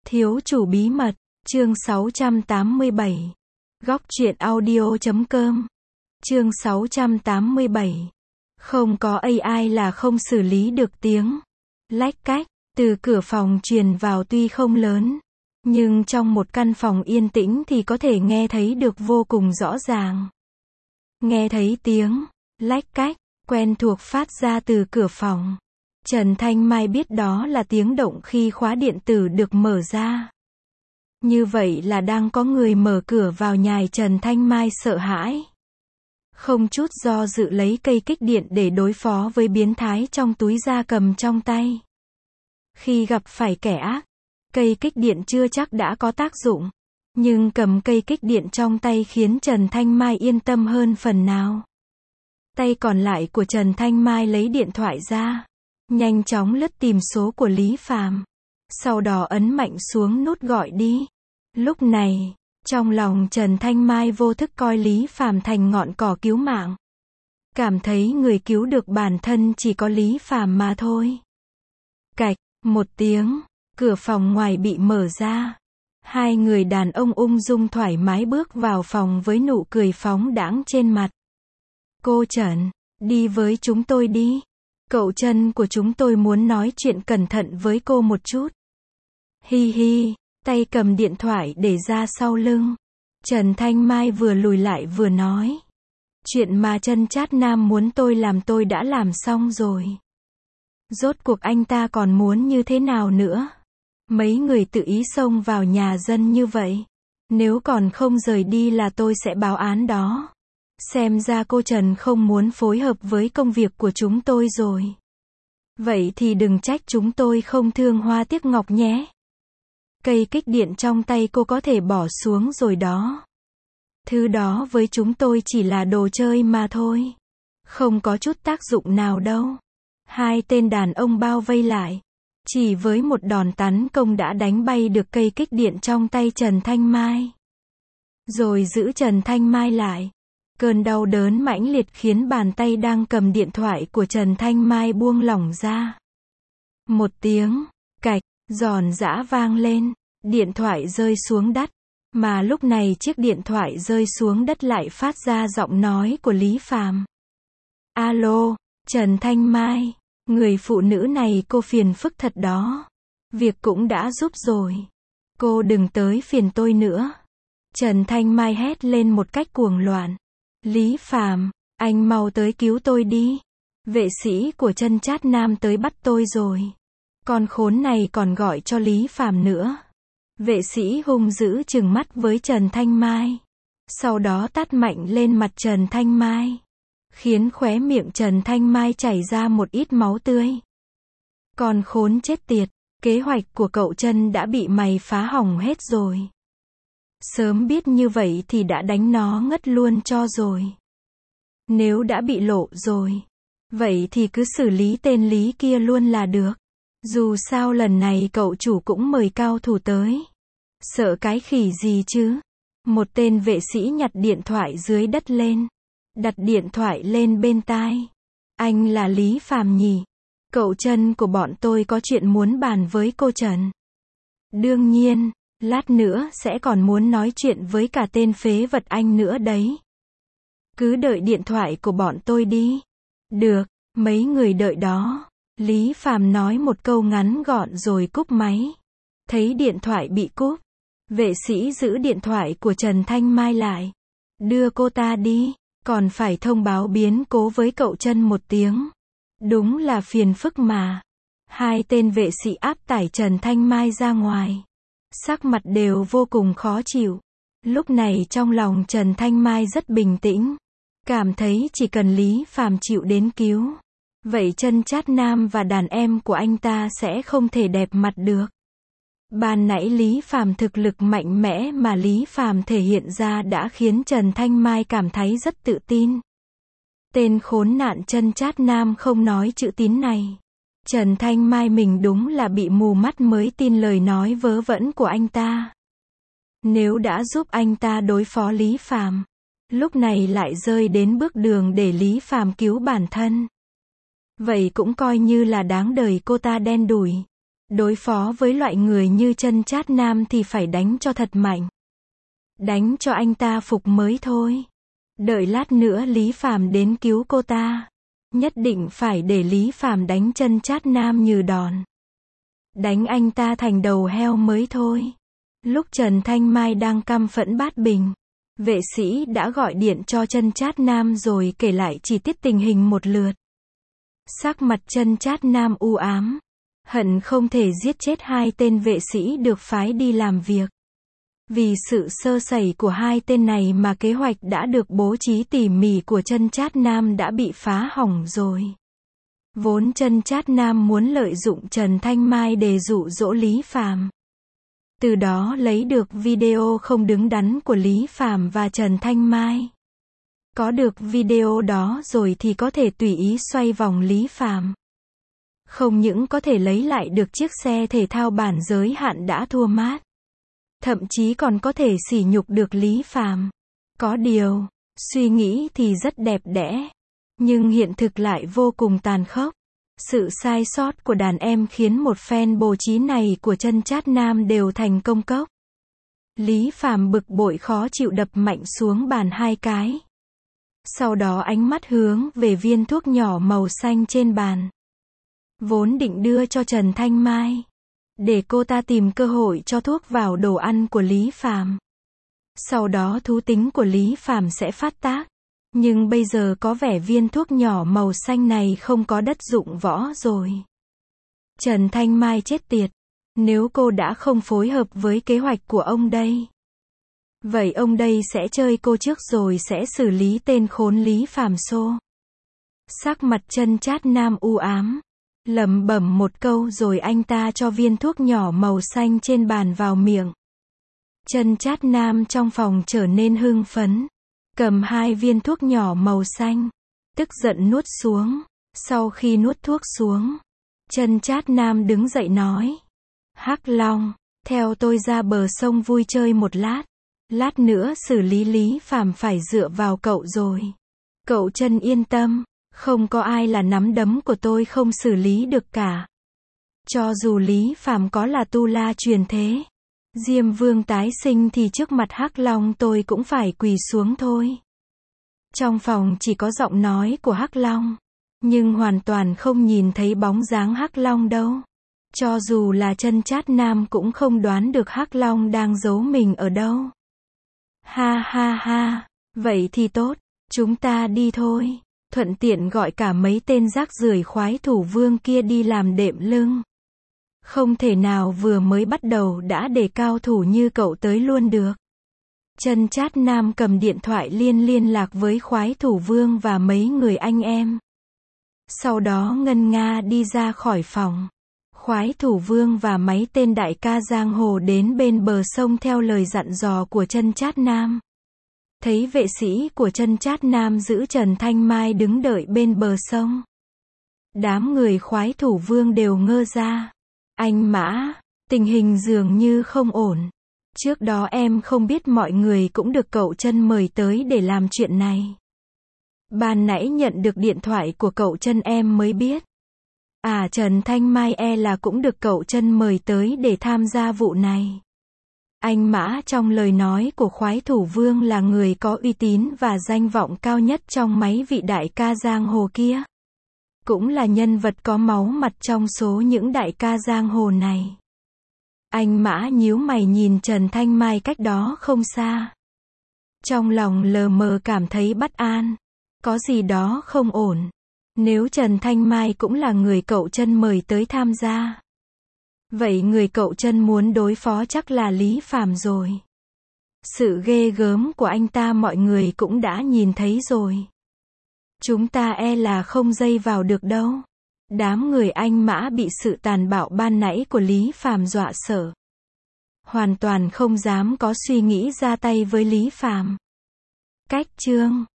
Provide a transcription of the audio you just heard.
Thiếu chủ bí mật, chương 687. Góc truyện audio.com. Chương 687. Không có AI là không xử lý được tiếng lách cách từ cửa phòng truyền vào, tuy không lớn, nhưng trong một căn phòng yên tĩnh thì có thể nghe thấy được vô cùng rõ ràng. Nghe thấy tiếng lách cách quen thuộc phát ra từ cửa phòng. Trần Thanh Mai biết đó là tiếng động khi khóa điện tử được mở ra. Như vậy là đang có người mở cửa vào nhà. Trần Thanh Mai sợ hãi, không chút do dự lấy cây kích điện để đối phó với biến thái trong túi ra cầm trong tay. Khi gặp phải kẻ ác, cây kích điện chưa chắc đã có tác dụng, nhưng cầm cây kích điện trong tay khiến Trần Thanh Mai yên tâm hơn phần nào. Tay còn lại của Trần Thanh Mai lấy điện thoại ra, nhanh chóng lướt tìm số của Lý Phàm, sau đó ấn mạnh xuống nút gọi đi. Lúc này, trong lòng Trần Thanh Mai vô thức coi Lý Phàm thành ngọn cỏ cứu mạng. Cảm thấy người cứu được bản thân chỉ có Lý Phàm mà thôi. Cạch, một tiếng, cửa phòng ngoài bị mở ra. Hai người đàn ông ung dung thoải mái bước vào phòng với nụ cười phóng đãng trên mặt. Cô Trần, đi với chúng tôi đi. Cậu Trần của chúng tôi muốn nói chuyện cẩn thận với cô một chút. Hi hi, tay cầm điện thoại để ra sau lưng. Trần Thanh Mai vừa lùi lại vừa nói. Chuyện mà Chân Chát Nam muốn tôi làm tôi đã làm xong rồi. Rốt cuộc anh ta còn muốn như thế nào nữa? Mấy người tự ý xông vào nhà dân như vậy. Nếu còn không rời đi là tôi sẽ báo án đó. Xem ra cô Trần không muốn phối hợp với công việc của chúng tôi rồi. Vậy thì đừng trách chúng tôi không thương hoa tiếc ngọc nhé. Cây kích điện trong tay cô có thể bỏ xuống rồi đó. Thứ đó với chúng tôi chỉ là đồ chơi mà thôi. Không có chút tác dụng nào đâu. Hai tên đàn ông bao vây lại. Chỉ với một đòn tấn công đã đánh bay được cây kích điện trong tay Trần Thanh Mai. Rồi giữ Trần Thanh Mai lại. Cơn đau đớn mãnh liệt khiến bàn tay đang cầm điện thoại của Trần Thanh Mai buông lỏng ra. Một tiếng cạch giòn giã vang lên, điện thoại rơi xuống đất. Mà lúc này chiếc điện thoại rơi xuống đất lại phát ra giọng nói của Lý Phàm. Alo, Trần Thanh Mai, người phụ nữ này cô phiền phức thật đó. Việc cũng đã giúp rồi. Cô đừng tới phiền tôi nữa. Trần Thanh Mai hét lên một cách cuồng loạn. Lý Phàm, anh mau tới cứu tôi đi. Vệ sĩ của Chân Chát Nam tới bắt tôi rồi. Con khốn này còn gọi cho Lý Phàm nữa. Vệ sĩ hung dữ trừng mắt với Trần Thanh Mai. Sau đó tát mạnh lên mặt Trần Thanh Mai. Khiến khóe miệng Trần Thanh Mai chảy ra một ít máu tươi. Con khốn chết tiệt, kế hoạch của cậu Trần đã bị mày phá hỏng hết rồi. Sớm biết như vậy thì đã đánh nó ngất luôn cho rồi. Nếu đã bị lộ rồi, vậy thì cứ xử lý tên Lý kia luôn là được. Dù sao lần này cậu chủ cũng mời cao thủ tới. Sợ cái khỉ gì chứ? Một tên vệ sĩ nhặt điện thoại dưới đất lên. Đặt điện thoại lên bên tai. Anh là Lý Phàm nhỉ? Cậu Trần của bọn tôi có chuyện muốn bàn với cô Trần. Đương nhiên, lát nữa sẽ còn muốn nói chuyện với cả tên phế vật anh nữa đấy. Cứ đợi điện thoại của bọn tôi đi. Được, mấy người đợi đó. Lý Phàm nói một câu ngắn gọn rồi cúp máy. Thấy điện thoại bị cúp, vệ sĩ giữ điện thoại của Trần Thanh Mai lại. Đưa cô ta đi, còn phải thông báo biến cố với cậu Trần một tiếng. Đúng là phiền phức mà. Hai tên vệ sĩ áp tải Trần Thanh Mai ra ngoài. Sắc mặt đều vô cùng khó chịu. Lúc này trong lòng Trần Thanh Mai rất bình tĩnh. Cảm thấy chỉ cần Lý Phàm chịu đến cứu. Vậy Chân Chát Nam và đàn em của anh ta sẽ không thể đẹp mặt được. Ban nãy Lý Phàm thực lực mạnh mẽ mà Lý Phàm thể hiện ra đã khiến Trần Thanh Mai cảm thấy rất tự tin. Tên khốn nạn Chân Chát Nam không nói chữ tín này. Trần Thanh Mai mình đúng là bị mù mắt mới tin lời nói vớ vẩn của anh ta. Nếu đã giúp anh ta đối phó Lý Phàm, lúc này lại rơi đến bước đường để Lý Phàm cứu bản thân. Vậy cũng coi như là đáng đời cô ta đen đủi. Đối phó với loại người như Chân Chát Nam thì phải đánh cho thật mạnh. Đánh cho anh ta phục mới thôi. Đợi lát nữa Lý Phàm đến cứu cô ta. Nhất định phải để Lý Phàm đánh Chân Chát Nam như đòn. Đánh anh ta thành đầu heo mới thôi. Lúc Trần Thanh Mai đang căm phẫn bát bình, vệ sĩ đã gọi điện cho Chân Chát Nam rồi kể lại chi tiết tình hình một lượt. Sắc mặt Chân Chát Nam u ám, hận không thể giết chết hai tên vệ sĩ được phái đi làm việc. Vì sự sơ sẩy của hai tên này mà kế hoạch đã được bố trí tỉ mỉ của Chân Chát Nam đã bị phá hỏng rồi. Vốn Chân Chát Nam muốn lợi dụng Trần Thanh Mai để dụ dỗ Lý Phàm. Từ đó lấy được video không đứng đắn của Lý Phàm và Trần Thanh Mai. Có được video đó rồi thì có thể tùy ý xoay vòng Lý Phàm. Không những có thể lấy lại được chiếc xe thể thao bản giới hạn đã thua mát, thậm chí còn có thể sỉ nhục được Lý Phàm. Có điều, suy nghĩ thì rất đẹp đẽ, nhưng hiện thực lại vô cùng tàn khốc. Sự sai sót của đàn em khiến một phen bố trí này của Chân Chát Nam đều thành công cốc. Lý Phàm bực bội khó chịu đập mạnh xuống bàn hai cái. Sau đó ánh mắt hướng về viên thuốc nhỏ màu xanh trên bàn. Vốn định đưa cho Trần Thanh Mai, để cô ta tìm cơ hội cho thuốc vào đồ ăn của Lý Phàm. Sau đó thú tính của Lý Phàm sẽ phát tác. Nhưng bây giờ có vẻ viên thuốc nhỏ màu xanh này không có đất dụng võ rồi. Trần Thanh Mai chết tiệt. Nếu cô đã không phối hợp với kế hoạch của ông đây, vậy ông đây sẽ chơi cô trước rồi sẽ xử lý tên khốn Lý Phàm xô. Sắc mặt Chân Chát Nam u ám, lẩm bẩm một câu rồi anh ta cho viên thuốc nhỏ màu xanh trên bàn vào miệng. Chân Chát Nam trong phòng trở nên hưng phấn, cầm hai viên thuốc nhỏ màu xanh, tức giận nuốt xuống. Sau khi nuốt thuốc xuống, Chân Chát Nam đứng dậy nói: Hắc Long, theo tôi ra bờ sông vui chơi một lát. Lát nữa xử lý Lý Phàm phải dựa vào cậu rồi. Cậu Chân yên tâm, không có ai là nắm đấm của tôi không xử lý được cả. Cho dù Lý Phàm có là tu la truyền thế, Diêm Vương tái sinh thì trước mặt Hắc Long tôi cũng phải quỳ xuống thôi. Trong phòng chỉ có giọng nói của Hắc Long, nhưng hoàn toàn không nhìn thấy bóng dáng Hắc Long đâu. Cho dù là Chân Chát Nam cũng không đoán được Hắc Long đang giấu mình ở đâu. Ha ha ha, vậy thì tốt, chúng ta đi thôi. Thuận tiện gọi cả mấy tên rác rưởi khoái thủ vương kia đi làm đệm lưng. Không thể nào vừa mới bắt đầu đã để cao thủ như cậu tới luôn được. Chân Chát Nam cầm điện thoại liên lạc với khoái thủ vương và mấy người anh em. Sau đó ngân nga đi ra khỏi phòng. Khoái thủ vương và mấy tên đại ca giang hồ đến bên bờ sông theo lời dặn dò của Chân Chát Nam. Thấy vệ sĩ của Chân Chát Nam giữ Trần Thanh Mai đứng đợi bên bờ sông, đám người khoái thủ vương đều ngơ ra. Anh Mã, tình hình dường như không ổn. Trước đó em không biết mọi người cũng được cậu Chân mời tới để làm chuyện này. Ban nãy nhận được điện thoại của cậu Chân em mới biết. À, Trần Thanh Mai là cũng được cậu Chân mời tới để tham gia vụ này. Anh Mã trong lời nói của khoái thủ vương là người có uy tín và danh vọng cao nhất trong mấy vị đại ca giang hồ kia. Cũng là nhân vật có máu mặt trong số những đại ca giang hồ này. Anh Mã nhíu mày nhìn Trần Thanh Mai cách đó không xa. Trong lòng lờ mờ cảm thấy bất an. Có gì đó không ổn. Nếu Trần Thanh Mai cũng là người cậu Chân mời tới tham gia, vậy người cậu Chân muốn đối phó chắc là Lý Phàm rồi. Sự ghê gớm của anh ta mọi người cũng đã nhìn thấy rồi. Chúng ta là không dây vào được đâu. Đám người anh Mã bị sự tàn bạo ban nãy của Lý Phàm dọa sợ. Hoàn toàn không dám có suy nghĩ ra tay với Lý Phàm. Cách chương